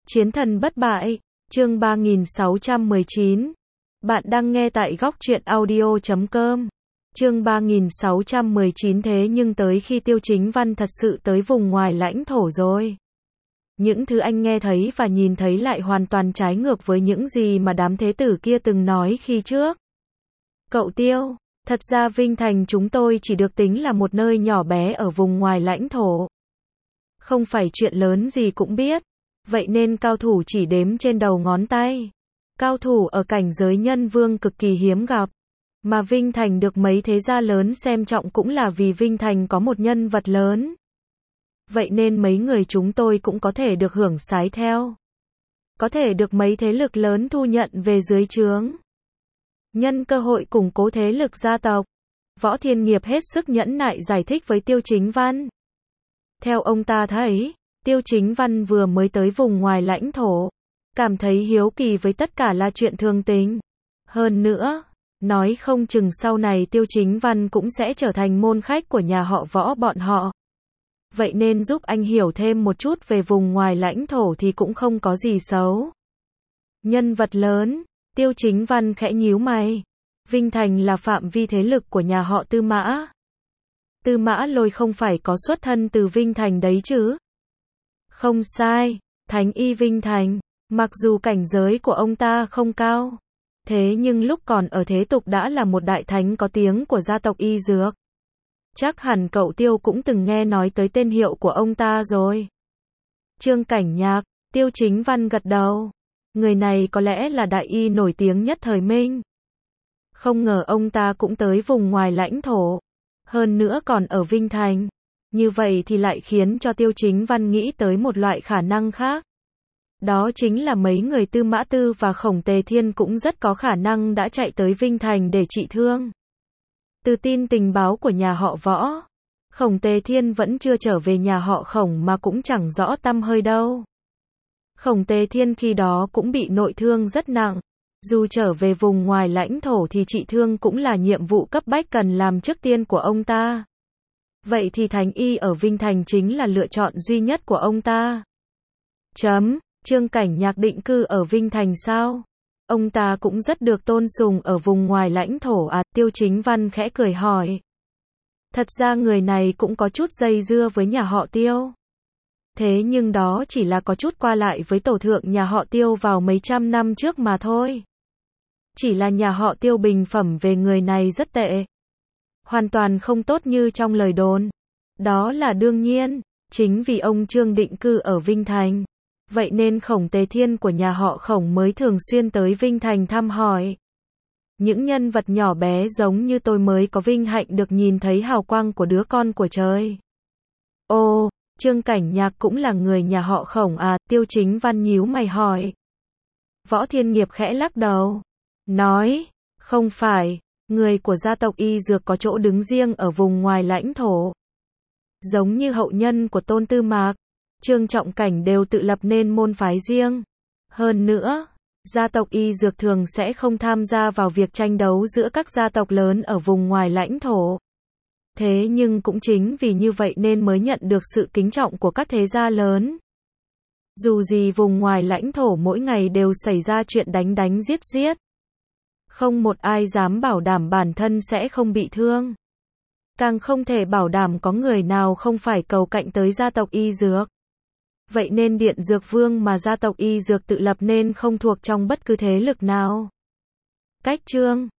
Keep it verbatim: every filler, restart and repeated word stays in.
Chiến thần bất bại, chương ba nghìn sáu trăm mười chín. Bạn đang nghe tại góc truyện audio chấm com. Chương ba nghìn sáu trăm mười chín. Thế nhưng tới khi Tiêu Chính Văn thật sự tới vùng ngoài lãnh thổ rồi, những thứ anh nghe thấy và nhìn thấy lại hoàn toàn trái ngược với những gì mà đám thế tử kia từng nói khi trước. Cậu Tiêu, thật ra Vinh Thành chúng tôi chỉ được tính là một nơi nhỏ bé ở vùng ngoài lãnh thổ. Không phải chuyện lớn gì cũng biết. Vậy nên cao thủ chỉ đếm trên đầu ngón tay. Cao thủ ở cảnh giới nhân vương cực kỳ hiếm gặp. Mà Vinh Thành được mấy thế gia lớn xem trọng cũng là vì Vinh Thành có một nhân vật lớn. Vậy nên mấy người chúng tôi cũng có thể được hưởng sái theo. Có thể được mấy thế lực lớn thu nhận về dưới trướng. Nhân cơ hội củng cố thế lực gia tộc, Võ Thiên Nghiệp hết sức nhẫn nại giải thích với Tiêu Chính Văn. Theo ông ta thấy, Tiêu Chính Văn vừa mới tới vùng ngoài lãnh thổ, cảm thấy hiếu kỳ với tất cả là chuyện thường tình. Hơn nữa, nói không chừng sau này Tiêu Chính Văn cũng sẽ trở thành môn khách của nhà họ Võ bọn họ. Vậy nên giúp anh hiểu thêm một chút về vùng ngoài lãnh thổ thì cũng không có gì xấu. Nhân vật lớn, Tiêu Chính Văn khẽ nhíu mày. Vinh Thành là phạm vi thế lực của nhà họ Tư Mã. Tư Mã Lôi không phải có xuất thân từ Vinh Thành đấy chứ? Không sai, Thánh Y Vinh Thành, mặc dù cảnh giới của ông ta không cao, thế nhưng lúc còn ở thế tục đã là một đại thánh có tiếng của gia tộc Y Dược. Chắc hẳn cậu Tiêu cũng từng nghe nói tới tên hiệu của ông ta rồi. Trương Cảnh Nhạc, Tiêu Chính Văn gật đầu. Người này có lẽ là đại y nổi tiếng nhất thời Minh. Không ngờ ông ta cũng tới vùng ngoài lãnh thổ, hơn nữa còn ở Vinh Thành. Như vậy thì lại khiến cho Tiêu Chính Văn nghĩ tới một loại khả năng khác. Đó chính là mấy người Tư Mã Tư và Khổng Tề Thiên cũng rất có khả năng đã chạy tới Vinh Thành để trị thương. Từ tin tình báo của nhà họ Võ, Khổng Tề Thiên vẫn chưa trở về nhà họ Khổng mà cũng chẳng rõ tăm hơi đâu. Khổng Tề Thiên khi đó cũng bị nội thương rất nặng. Dù trở về vùng ngoài lãnh thổ thì trị thương cũng là nhiệm vụ cấp bách cần làm trước tiên của ông ta. Vậy thì Thánh Y ở Vinh Thành chính là lựa chọn duy nhất của ông ta. Chấm, Trương Cảnh Nhạc định cư ở Vinh Thành sao? Ông ta cũng rất được tôn sùng ở vùng ngoài lãnh thổ à? Tiêu Chính Văn khẽ cười hỏi. Thật ra người này cũng có chút dây dưa với nhà họ Tiêu. Thế nhưng đó chỉ là có chút qua lại với tổ thượng nhà họ Tiêu vào mấy trăm năm trước mà thôi. Chỉ là nhà họ Tiêu bình phẩm về người này rất tệ. Hoàn toàn không tốt như trong lời đồn. Đó là đương nhiên, chính vì ông Trương định cư ở Vinh Thành. Vậy nên Khổng Tề Thiên của nhà họ Khổng mới thường xuyên tới Vinh Thành thăm hỏi. Những nhân vật nhỏ bé giống như tôi mới có vinh hạnh được nhìn thấy hào quang của đứa con của trời. Ồ, Trương Cảnh Nhạc cũng là người nhà họ Khổng à? Tiêu Chính Văn nhíu mày hỏi. Võ Thiên Nghiệp khẽ lắc đầu. Nói, không phải, người của gia tộc Y Dược có chỗ đứng riêng ở vùng ngoài lãnh thổ. Giống như hậu nhân của Tôn Tư Mạc, Trương Trọng Cảnh đều tự lập nên môn phái riêng. Hơn nữa, gia tộc Y Dược thường sẽ không tham gia vào việc tranh đấu giữa các gia tộc lớn ở vùng ngoài lãnh thổ. Thế nhưng cũng chính vì như vậy nên mới nhận được sự kính trọng của các thế gia lớn. Dù gì vùng ngoài lãnh thổ mỗi ngày đều xảy ra chuyện đánh đánh giết giết. Không một ai dám bảo đảm bản thân sẽ không bị thương. Càng không thể bảo đảm có người nào không phải cầu cạnh tới gia tộc Y Dược. Vậy nên Điện Dược Vương mà gia tộc Y Dược tự lập nên không thuộc trong bất cứ thế lực nào. Cách chương